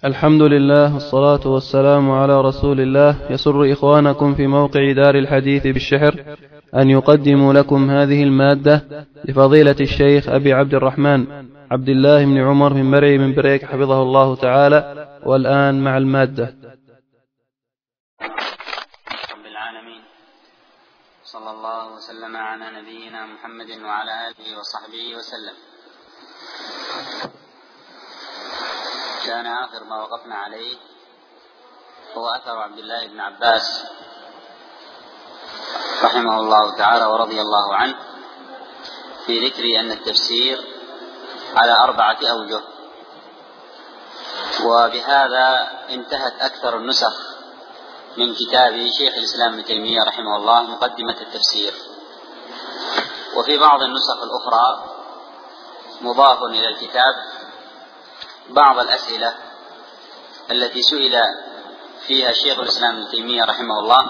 الحمد لله والصلاة والسلام على رسول الله. يسر إخوانكم في موقع دار الحديث بالشحر أن يقدموا لكم هذه المادة لفضيلة الشيخ أبي عبد الرحمن عبد الله بن عمر بن مرعي من بريك حفظه الله تعالى. والآن مع المادة. رب العالمين، صلى الله وسلم على نبينا محمد وعلى آله وصحبه وسلم. كان آخر ما وقفنا عليه هو أثر عبد الله بن عباس رحمه الله تعالى ورضي الله عنه في ذكر أن التفسير على 4 أوجه، وبهذا انتهت أكثر النسخ من كتاب شيخ الإسلام ابن تيمية رحمه الله مقدمة التفسير. وفي بعض النسخ الأخرى مضاف إلى الكتاب بعض الأسئلة التي سئل فيها شيخ الإسلام ابن تيمية رحمه الله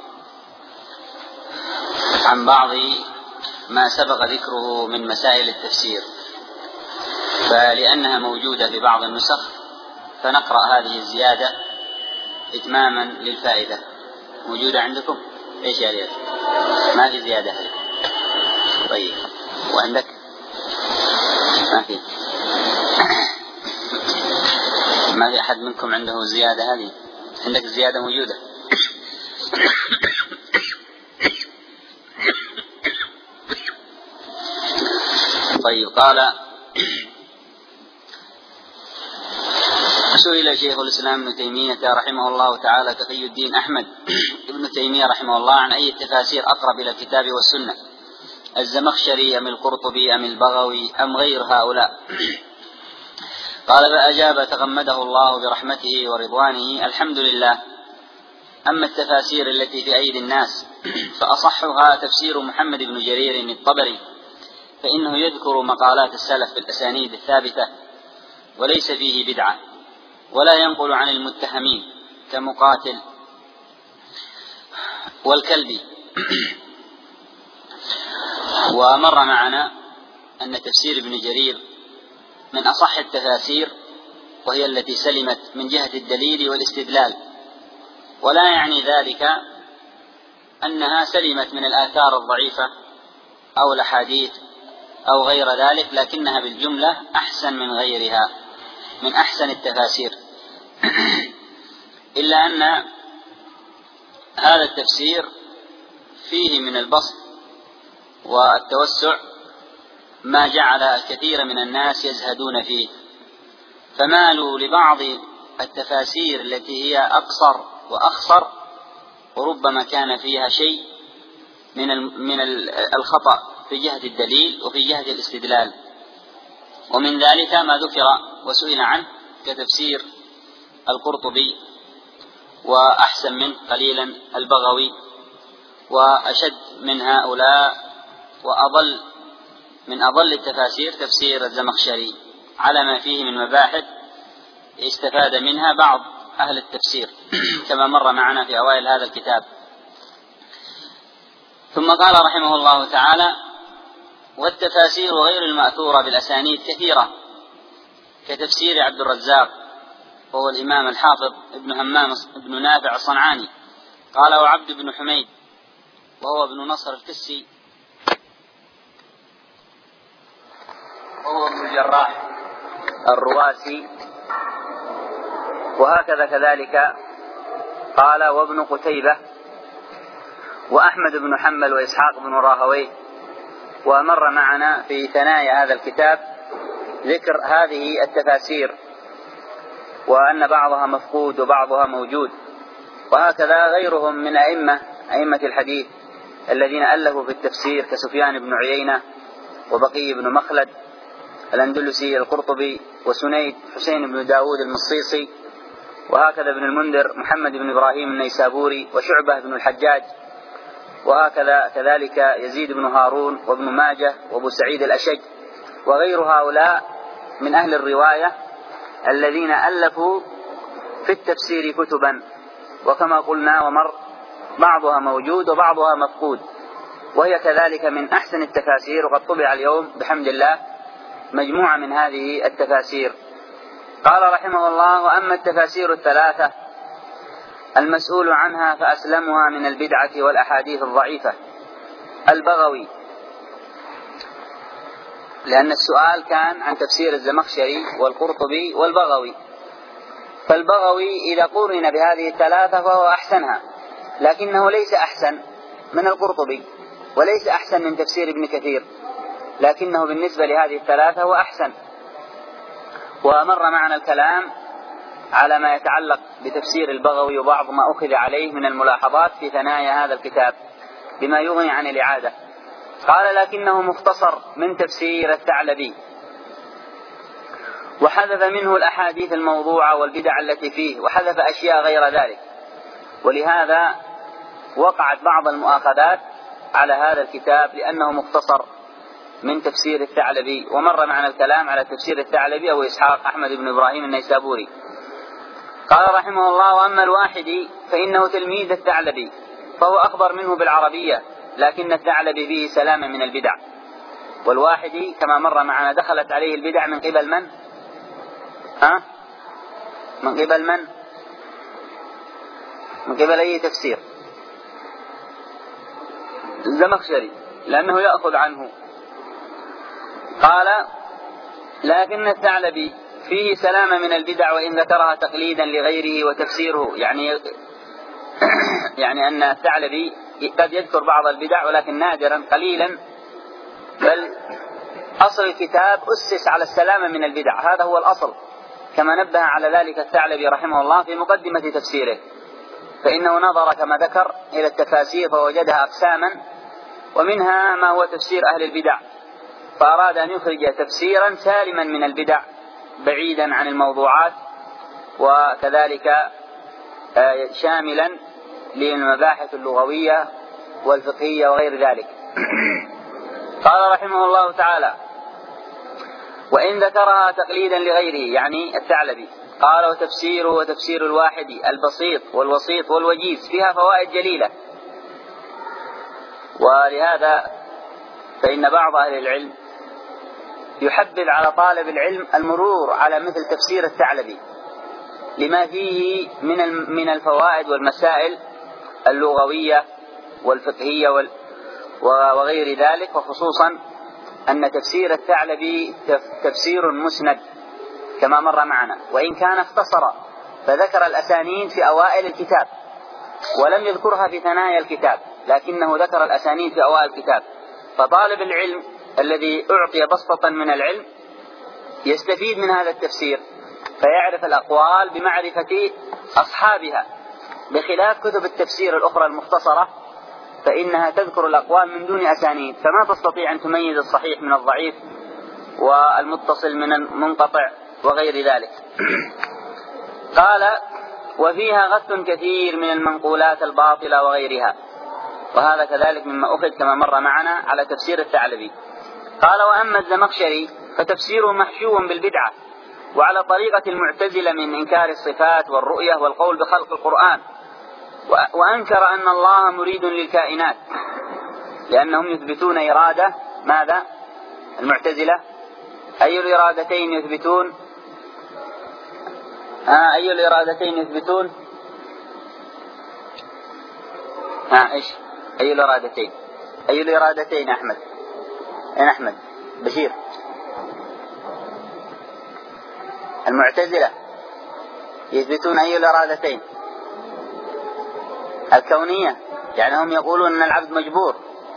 عن بعض ما سبق ذكره من مسائل التفسير، فلأنها موجودة في بعض النسخ فنقرأ هذه الزيادة إتماما للفائدة. موجودة عندكم؟ إيش يا ريت؟ ما في زيادة؟ طيب، وعندك؟ ما في؟ ما في أحد منكم عنده زيادة هذه؟ عندك زيادة موجودة؟ طيب. قال: سئل شيخ الإسلام ابن تيمية رحمه الله تعالى تقي الدين أحمد ابن تيمية رحمه الله عن أي التفاسير أقرب إلى الكتاب والسنة، الزمخشري أم القرطبي أم البغوي أم غير هؤلاء؟ قال: فأجاب تغمده الله برحمته ورضوانه: الحمد لله. أما التفاسير التي في أيدي الناس فأصحها تفسير محمد بن جرير الطبري، فإنه يذكر مقالات السلف بالأسانيد الثابتة وليس فيه بدعة، ولا ينقل عن المتهمين كمقاتل والكلبي. ومر معنا أن تفسير ابن جرير من أصح التفاسير، وهي التي سلمت من جهة الدليل والاستدلال، ولا يعني ذلك أنها سلمت من الآثار الضعيفة أو الأحاديث أو غير ذلك، لكنها بالجملة أحسن من غيرها، من أحسن التفاسير. إلا أن هذا التفسير فيه من البسط والتوسع ما جعل الكثير من الناس يزهدون فيه، فمالوا لبعض التفاسير التي هي أقصر وأخصر، وربما كان فيها شيء من الخطأ في جهة الدليل وفي جهة الاستدلال. ومن ذلك ما ذكر وسئل عنه كتفسير القرطبي، وأحسن منه قليلا البغوي، وأشد من هؤلاء وأضل من أضل التفاسير تفسير الزمخشري، على ما فيه من مباحث استفاد منها بعض أهل التفسير كما مر معنا في أوائل هذا الكتاب. ثم قال رحمه الله تعالى: والتفاسير غير المأثورة بالأسانيد كثيرة، كتفسير عبد الرزاق وهو الإمام الحافظ ابن همام ابن نافع الصنعاني. قال: وعبد بن حميد وهو ابن نصر الكسي وهو ابن الجراح الرواسي. وهكذا كذلك قال: وابن قتيبة وأحمد بن حنبل وإسحاق بن راهويه. ومر معنا في ثنايا هذا الكتاب ذكر هذه التفاسير، وأن بعضها مفقود وبعضها موجود. وهكذا غيرهم من أئمة الحديث الذين ألفوا في التفسير كسفيان بن عيينة وبقي بن مخلد الأندلسي القرطبي، وسنيد حسين بن داود المصيصي، وهكذا ابن المنذر محمد بن إبراهيم النيسابوري، وشعبة بن الحجاج، وهكذا كذلك يزيد بن هارون وابن ماجه وابو سعيد الأشج، وغير هؤلاء من أهل الرواية الذين ألفوا في التفسير كتبا. وكما قلنا ومر بعضها موجود وبعضها مفقود، وهي كذلك من أحسن التفاسير. وقد طبع اليوم بحمد الله مجموعة من هذه التفاسير، قال رحمه الله: وأما التفاسير الثلاثة المسؤول عنها فأسلمها من البدعة والأحاديث الضعيفة البغوي، لأن السؤال كان عن تفسير الزمخشري والقرطبي والبغوي، فالبغوي إذا قرن بهذه الثلاثة فهو أحسنها، لكنه ليس أحسن من القرطبي وليس أحسن من تفسير ابن كثير، لكنه بالنسبة لهذه الثلاثة هو أحسن. ومر معنا الكلام على ما يتعلق بتفسير البغوي وبعض ما أخذ عليه من الملاحظات في ثنايا هذا الكتاب بما يغني عن الإعادة. قال: لكنه مختصر من تفسير الثعلبي، وحذف منه الأحاديث الموضوعة والبدع التي فيه، وحذف أشياء غير ذلك، ولهذا وقعت بعض المؤاخذات على هذا الكتاب لأنه مختصر من تفسير الثعلبي. ومر معنا الكلام على تفسير الثعلبي أو إسحاق أحمد بن إبراهيم النيسابوري. قال رحمه الله: وأما الواحدي فإنه تلميذ الثعلبي، فهو أخبر منه بالعربية، لكن الثعلبي به سلامة من البدع. والواحدي كما مر معنا دخلت عليه البدع من قبل من؟ من قبل من؟ من قبل أي تفسير؟ الزمخشري، لأنه يأخذ عنه. قال: لكن الثعلبي فيه سلامة من البدع وإن ذكرها تقليدا لغيره وتفسيره، يعني أن الثعلبي قد يذكر بعض البدع ولكن نادرا قليلا، بل أصل الكتاب أسس على السلامة من البدع، هذا هو الأصل، كما نبه على ذلك الثعلبي رحمه الله في مقدمة تفسيره، فإنه نظر كما ذكر إلى التفاسير فوجدها أقساما، ومنها ما هو تفسير أهل البدع، فأراد أن يخرج تفسيرا سالما من البدع بعيدا عن الموضوعات، وكذلك شاملا للمباحث اللغوية والفقهية وغير ذلك. قال رحمه الله تعالى: وإن ذكرها تقليدا لغيره، يعني الثعلبي. قال: وتفسيره وتفسير الواحدي البسيط والوسيط والوجيز فيها فوائد جليلة. ولهذا فإن بعض أهل العلم يحبذ على طالب العلم المرور على مثل تفسير الثعلبي لما فيه من الفوائد والمسائل اللغوية والفقهية وغير ذلك، وخصوصا أن تفسير الثعلبي تفسير مسند كما مر معنا، وإن كان اختصر فذكر الأسانيد في أوائل الكتاب ولم يذكرها في ثنايا الكتاب، لكنه ذكر الأسانيد في أوائل الكتاب. فطالب العلم الذي أعطي بسطة من العلم يستفيد من هذا التفسير فيعرف الأقوال بمعرفة أصحابها، بخلاف كتب التفسير الأخرى المختصرة فإنها تذكر الأقوال من دون أسانيد، فما تستطيع أن تميز الصحيح من الضعيف والمتصل من المنقطع وغير ذلك. قال: وفيها غث كثير من المنقولات الباطلة وغيرها، وهذا كذلك مما أخذ كما مر معنا على تفسير الثعلبي. قال: وأما الزمخشري فتفسيره محشو بالبدعة، وعلى طريقة المعتزلة من إنكار الصفات والرؤية والقول بخلق القرآن، وأنكر أن الله مريد للكائنات، لأنهم يثبتون إرادة ماذا؟ المعتزلة أي الإرادتين يثبتون؟ أي الإرادتين يثبتون؟ إيش؟ أي الإرادتين؟ أي الإرادتين أحمد؟ أين أحمد؟ بشير. المعتزلة يثبتون أي الإرادتين؟ الكونية، يعني هم يقولون أن العبد مجبور،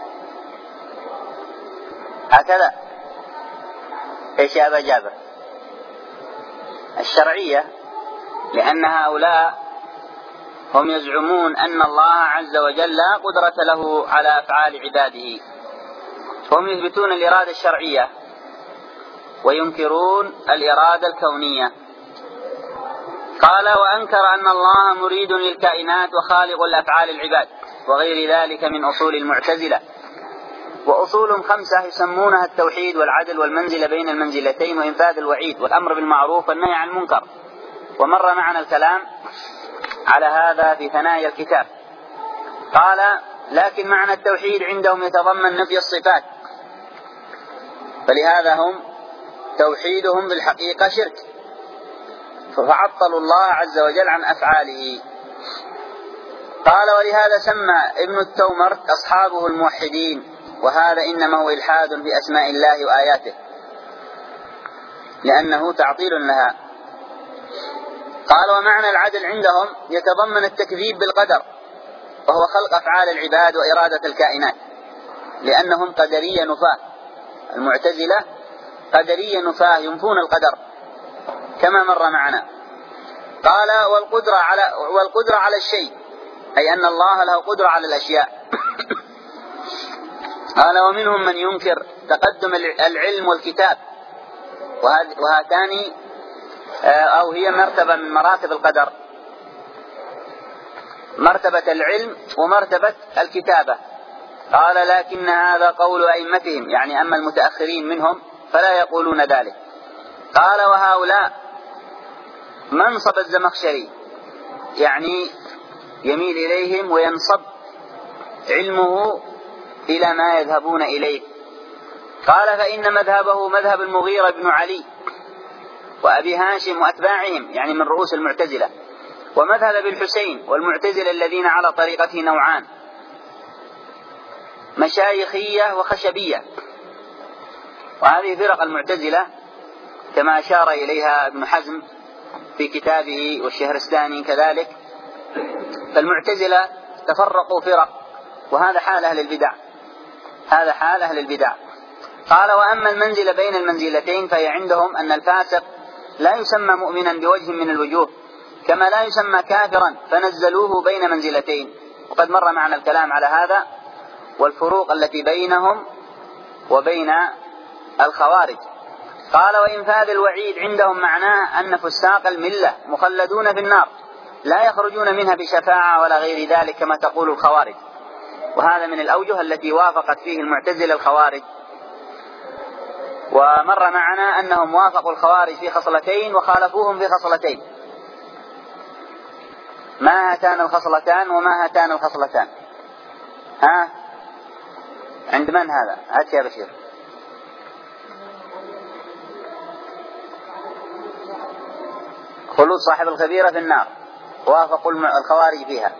هكذا. إيش يا أبا جابر؟ الشرعية، لأن هؤلاء هم يزعمون أن الله عز وجل لا قدرة له على أفعال عباده، فهم يثبتون الإرادة الشرعية وينكرون الإرادة الكونية. قال: وأنكر أن الله مريد للكائنات وخالق الأفعال العباد وغير ذلك من أصول المعتزلة، وأصول 5 يسمونها التوحيد والعدل والمنزلة بين المنزلتين وإنفاذ الوعيد والأمر بالمعروف والنهي عن المنكر، ومر معنا الكلام على هذا في ثنايا الكتاب. قال: لكن معنى التوحيد عندهم يتضمن نفي الصفات، فلهذا هم توحيدهم بالحقيقة شرك، فعطلوا الله عز وجل عن أفعاله. قال ولهذا سمى ابن التومر أصحابه الموحدين، وهذا إنما هو إلحاد في أسماء الله وآياته لأنه تعطيل لها. قال ومعنى العدل عندهم يتضمن التكذيب بالقدر، وهو خلق أفعال العباد وإرادة الكائنات، لأنهم قدرية نفاة. المعتزلة قدرية نفاة ينفون القدر كما مر معنا. قال والقدرة على الشيء، أي أن الله له قدرة على الأشياء. قال ومنهم من ينكر تقدم العلم والكتاب، وهاتان أو هي مرتبة من مراتب القدر، مرتبة العلم ومرتبة الكتابة. قال لكن هذا قول أئمتهم، يعني أما المتأخرين منهم فلا يقولون ذلك. قال وهؤلاء منصب الزمخشري، يعني يميل إليهم وينصب علمه إلى ما يذهبون إليه. قال فإن مذهبه مذهب المغيرة بن علي وأبي هاشم وأتباعهم، يعني من رؤوس المعتزلة، ومذهب ابن الحسين والمعتزلة الذين على طريقته نوعان: مشايخية وخشبية. وهذه فرق المعتزلة كما أشار إليها ابن حزم في كتابه والشهرستاني كذلك. فالمعتزلة تفرقوا فرق، وهذا حال أهل البدع، هذا حال أهل البدع. قال وأما المنزلة بين المنزلتين فهي عندهم أن الفاسق لا يسمى مؤمنا بوجه من الوجوه، كما لا يسمى كافرا، فنزلوه بين منزلتين. وقد مر معنا الكلام على هذا والفروق التي بينهم وبين الخوارج. قال وإنفاذ الوعيد عندهم معناه أن فساق الملة مخلدون في النار لا يخرجون منها بشفاعة ولا غير ذلك كما تقول الخوارج. وهذا من الأوجه التي وافقت فيه المعتزلة الخوارج. ومر معنا أنهم وافقوا الخوارج في خصلتين وخالفوهم في خصلتين. ما هاتان الخصلتان وما هاتان الخصلتان؟ عند من هذا؟ هات يا بشير. خلود صاحب الخبيرة في النار، وافقوا الخوارج فيها.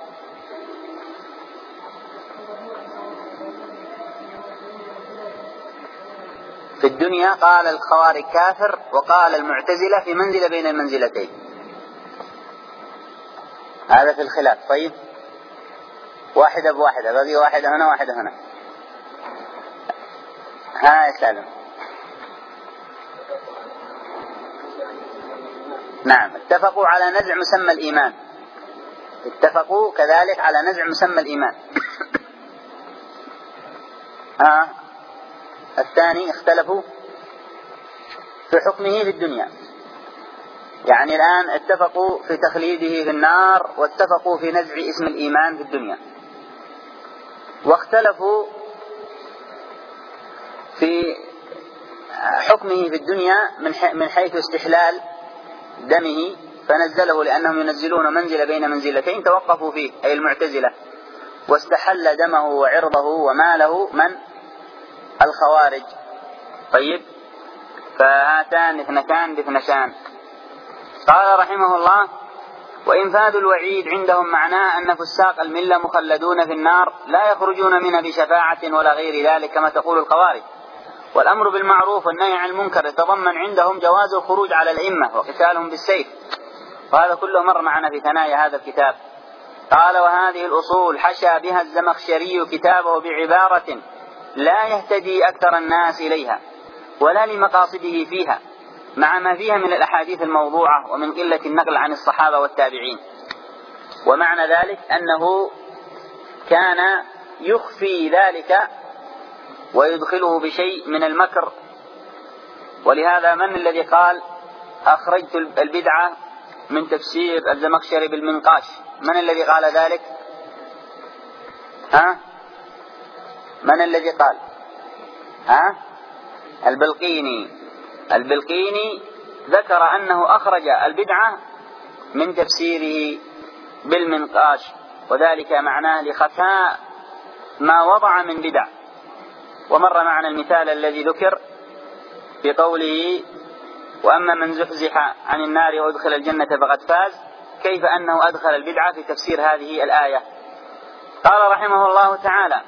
في الدنيا قال الخوارج كافر، وقال المعتزلة في منزلة بين المنزلتين. هذا في الخلاف. طيب واحدة بواحدة، باقي واحدة هنا واحدة هنا. يا سالم. نعم، اتفقوا على نزع مسمى الإيمان، اتفقوا كذلك على نزع مسمى الإيمان. الثاني اختلفوا في حكمه في الدنيا، يعني الآن اتفقوا في تخليده في النار، واتفقوا في نزع اسم الإيمان في الدنيا. واختلفوا في حكمه في الدنيا من حيث استحلال دمه، فنزله لأنهم ينزلون منزل بين منزلتين توقفوا فيه، أي المعتزلة، واستحل دمه وعرضه وماله من الخوارج. طيب فهاتان اثنتان باثنتان. قال رحمه الله وإنفاذ الوعيد عندهم معناه أن فساق الملة مخلدون في النار لا يخرجون منها بشفاعة ولا غير ذلك كما تقول الخوارج. والأمر بالمعروف والنهي عن المنكر يتضمن عندهم جواز الخروج على الأئمة وقتالهم بالسيف، وهذا كله مر معنا في ثنايا هذا الكتاب. قال وهذه الأصول حشى بها الزمخشري كتابه بعبارة لا يهتدي أكثر الناس إليها ولا لمقاصده فيها، مع ما فيها من الأحاديث الموضوعة ومن قلة النقل عن الصحابة والتابعين. ومعنى ذلك أنه كان يخفي ذلك ويدخله بشيء من المكر. ولهذا من الذي قال أخرجت البدعة من تفسير الزمخشري بالمنقاش؟ من الذي قال ذلك؟ من الذي قال؟ البلقيني ذكر أنه أخرج البدعة من تفسيره بالمنقاش، وذلك معناه لخفاء ما وضع من بدع. ومر معنا المثال الذي ذكر بقوله وأما من زحزح عن النار وأدخل الجنة فقد فاز، كيف أنه أدخل البدعة في تفسير هذه الآية؟ قال رحمه الله تعالى: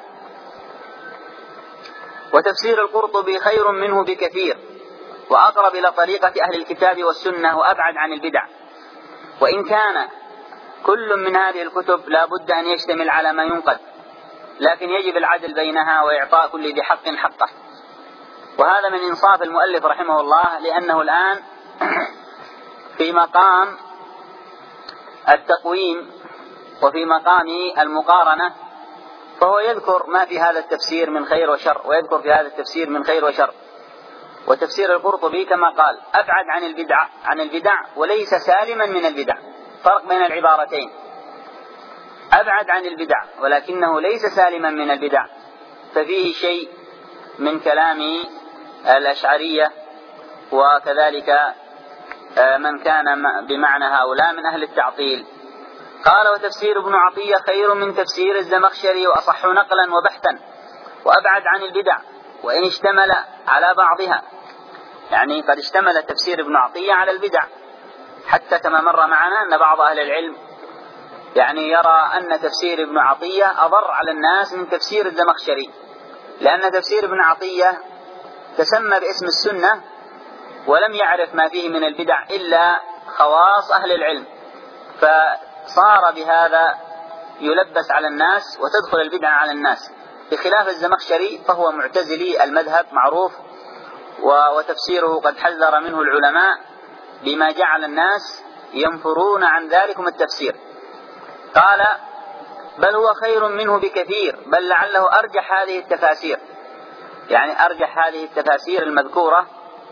وتفسير القرطبي خير منه بكثير، وأقرب إلى طريقة أهل الكتاب والسنة، وأبعد عن البدع. وإن كان كل من هذه الكتب لا بد أن يشتمل على ما ينقد، لكن يجب العدل بينها وإعطاء كل ذي حق حقه. وهذا من إنصاف المؤلف رحمه الله، لأنه الآن في مقام التقويم وفي مقام المقارنة، فهو يذكر ما في هذا التفسير من خير وشر، ويذكر في هذا التفسير من خير وشر. وتفسير القرطبي كما قال أبعد عن البدع وليس سالما من البدع. فرق بين العبارتين، أبعد عن البدع ولكنه ليس سالما من البدع، ففيه شيء من كلام الأشعرية وكذلك من كان بمعنى هؤلاء من أهل التعطيل. قال: وتفسير ابن عطية خير من تفسير الزمخشري، وأصح نقلا وبحثا، وأبعد عن البدع، وإن اشتمل على بعضها. يعني قد اشتمل تفسير ابن عطية على البدع، حتى كما مر معنا أن بعض أهل العلم يعني يرى أن تفسير ابن عطية أضر على الناس من تفسير الزمخشري، لأن تفسير ابن عطية تسمى باسم السنة ولم يعرف ما فيه من البدع إلا خواص أهل العلم، فصار بهذا يلبس على الناس وتدخل البدع على الناس، بخلاف الزمخشري فهو معتزلي المذهب معروف، وتفسيره قد حذر منه العلماء بما جعل الناس ينفرون عن ذلكم التفسير. قال: بل هو خير منه بكثير، بل لعله أرجح هذه التفاسير، يعني أرجح هذه التفاسير المذكورة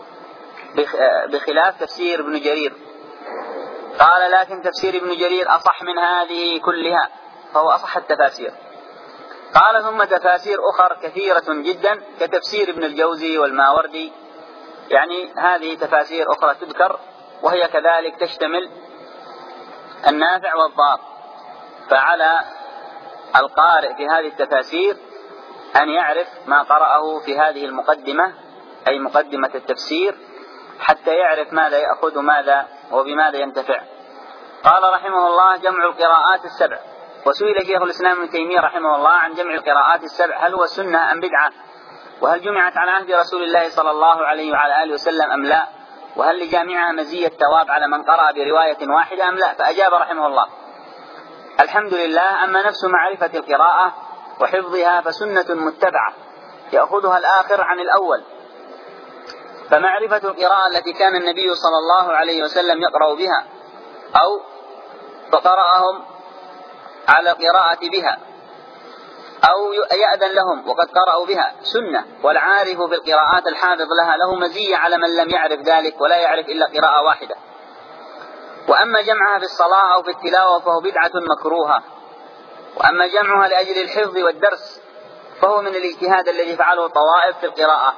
بخلاف تفسير ابن جرير. قال: لكن تفسير ابن جرير أصح من هذه كلها، فهو أصح التفاسير. قال: ثم تفاسير أخر كثيرة جدا كتفسير ابن الجوزي والماوردي، يعني هذه تفاسير أخرى تذكر، وهي كذلك تشتمل النافع والضار. فعلى القارئ في هذه التفاسير أن يعرف ما قرأه في هذه المقدمة، أي مقدمة التفسير، حتى يعرف ماذا يأخذ ماذا وبماذا ينتفع. قال رحمه الله: جمع القراءات السبع. وسئل شيخ الإسلام ابن تيمية رحمه الله عن جمع القراءات السبع، هل هو سنة أم بدعة؟ وهل جمعت على عهد رسول الله صلى الله عليه وعلى آله وسلم أم لا؟ وهل لجامعها مزية ثواب على من قرأ برواية واحدة أم لا؟ فأجاب رحمه الله: الحمد لله، أما نفس معرفة القراءة وحفظها فسنة متبعة يأخذها الآخر عن الأول. فمعرفة القراءة التي كان النبي صلى الله عليه وسلم يقرأ بها أو فقرأهم على قراءة بها أو يأذن لهم وقد قرأوا بها سنة، والعارف بالقراءات الحافظ لها له مزية على من لم يعرف ذلك ولا يعرف إلا قراءة واحدة. وأما جمعها في الصلاة أو في التلاوة فهو بدعة مكروهة. وأما جمعها لأجل الحفظ والدرس فهو من الاجتهاد الذي فعله طوائف في القراءة.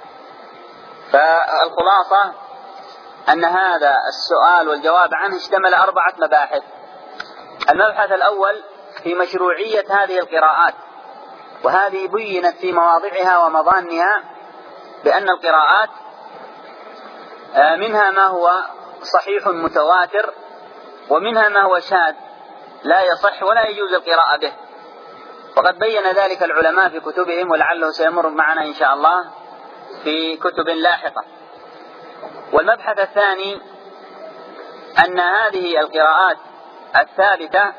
فالخلاصة أن هذا السؤال والجواب عنه اشتمل 4 مباحث. المبحث الأول في مشروعية هذه القراءات، وهذه بينت في مواضعها ومضانها بأن القراءات منها ما هو صحيح متواتر، ومنها ما هو شاذ لا يصح ولا يجوز القراءة به، وقد بين ذلك العلماء في كتبهم، ولعله سيمر معنا إن شاء الله في كتب لاحقة. والمبحث الثاني أن هذه القراءات الثابتة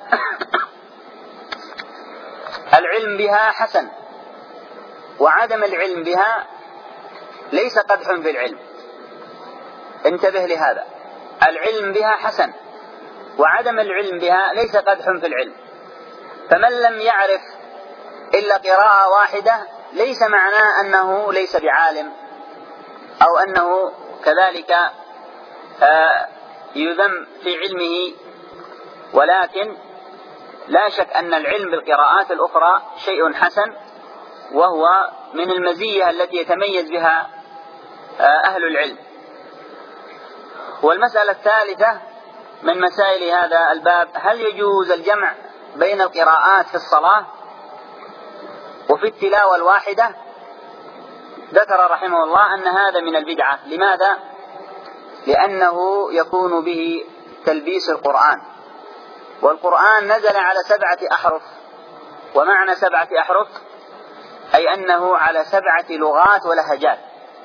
العلم بها حسن، وعدم العلم بها ليس قدح في العلم. انتبه لهذا، العلم بها حسن، وعدم العلم بها ليس قدح في العلم. فمن لم يعرف إلا قراءة واحدة ليس معناه أنه ليس بعالم أو أنه كذلك يذم في علمه، ولكن لا شك أن العلم بالقراءات الأخرى شيء حسن، وهو من المزية التي يتميز بها أهل العلم. والمسألة الثالثة من مسائل هذا الباب: هل يجوز الجمع بين القراءات في الصلاة وفي التلاوة الواحدة؟ ذكر رحمه الله أن هذا من البدعة. لماذا؟ لأنه يكون به تلبيس القرآن، والقرآن نزل على 7 أحرف. ومعنى 7 أحرف أي أنه على 7 لغات ولهجات،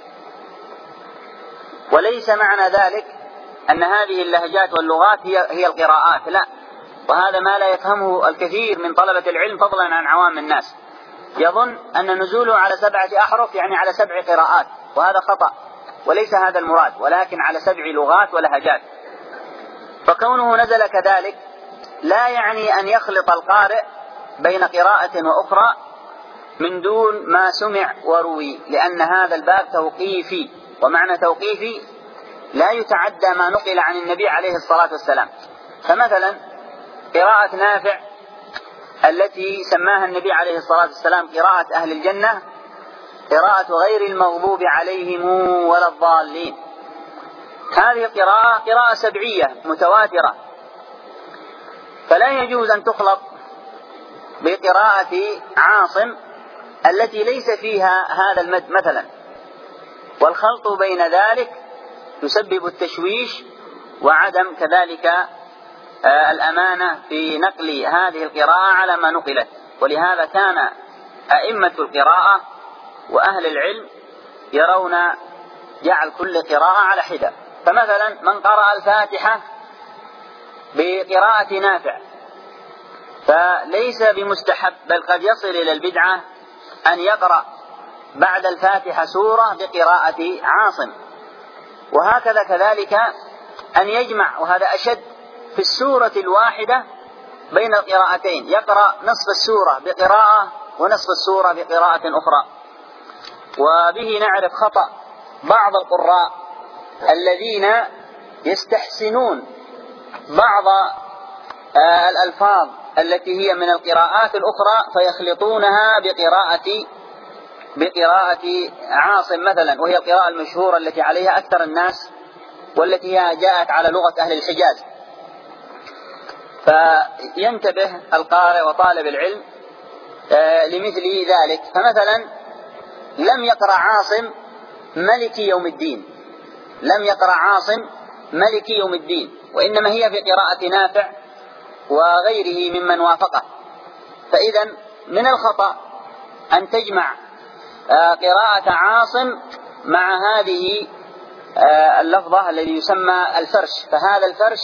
وليس معنى ذلك أن هذه اللهجات واللغات هي القراءات، لا، وهذا ما لا يفهمه الكثير من طلبة العلم فضلا عن عوام الناس، يظن أن نزوله على 7 أحرف يعني على 7 قراءات، وهذا خطأ، وليس هذا المراد، ولكن على 7 لغات ولهجات. فكونه نزل كذلك لا يعني أن يخلط القارئ بين قراءة وأخرى من دون ما سمع وروي، لأن هذا الباب توقيفي، ومعنى توقيفي لا يتعدى ما نقل عن النبي عليه الصلاة والسلام. فمثلا قراءة نافع التي سماها النبي عليه الصلاة والسلام قراءة أهل الجنة، قراءة غير المغضوب عليهم ولا الضالين، هذه القراءة قراءة سبعية متواترة، فلا يجوز أن تخلط بقراءة عاصم التي ليس فيها هذا المد مثلا، والخلط بين ذلك يسبب التشويش وعدم كذلك الأمانة في نقل هذه القراءة على ما نقلت. ولهذا كان أئمة القراءة وأهل العلم يرون جعل كل قراءة على حدة. فمثلا من قرأ الفاتحة بقراءة نافع فليس بمستحب، بل قد يصل إلى البدعة أن يقرأ بعد الفاتحة سورة بقراءة عاصم. وهكذا كذلك أن يجمع، وهذا أشد، في السورة الواحدة بين القراءتين، يقرأ نصف السورة بقراءة ونصف السورة بقراءة أخرى. وبه نعرف خطأ بعض القراء الذين يستحسنون بعض الألفاظ التي هي من القراءات الأخرى فيخلطونها بقراءة عاصم مثلا، وهي القراءة المشهورة التي عليها أكثر الناس والتي هي جاءت على لغة أهل الحجاز. فينتبه القارئ وطالب العلم لمثل ذلك. فمثلا لم يقرأ عاصم ملك يوم الدين، لم يقرأ عاصم ملك يوم الدين، وإنما هي في قراءة نافع وغيره ممن وافقه. فإذا من الخطأ أن تجمع قراءة عاصم مع هذه اللفظة الذي يسمى الفرش، فهذا الفرش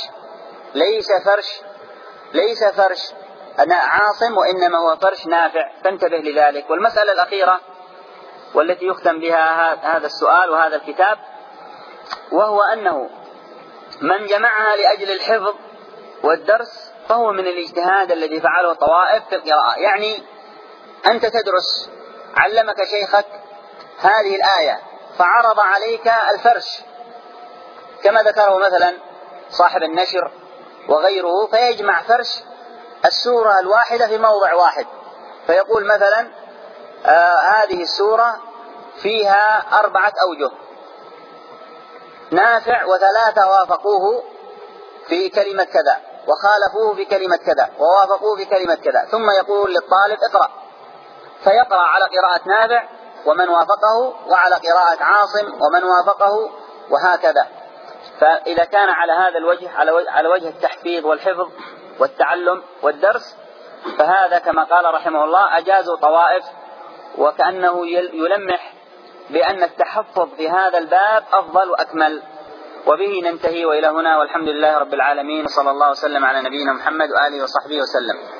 ليس فرش عاصم، وإنما هو فرش نافع، فانتبه لذلك. والمسألة الأخيرة والتي يختم بها هذا السؤال وهذا الكتاب، وهو أنه من جمعها لأجل الحفظ والدرس فهو من الاجتهاد الذي فعله طوائف في القراءة. يعني أنت تدرس، علمك شيخك هذه الآية فعرض عليك الفرش كما ذكره مثلا صاحب النشر وغيره، فيجمع فرش السورة الواحدة في موضع واحد، فيقول مثلا هذه السورة فيها 4 أوجه، نافع و3 وافقوه في كلمة كذا وخالفوه في كلمة كذا ووافقوه في كلمة كذا، ثم يقول للطالب اقرأ، فيقرأ على قراءة نافع ومن وافقه وعلى قراءة عاصم ومن وافقه وهكذا. فإذا كان على هذا الوجه على وجه التحفيظ والحفظ والتعلم والدرس، فهذا كما قال رحمه الله أجازوا طوائف، وكأنه يلمح بأن التحفظ في هذا الباب أفضل وأكمل. وبه ننتهي وإلى هنا، والحمد لله رب العالمين، صلى الله وسلم على نبينا محمد وآله وصحبه وسلم.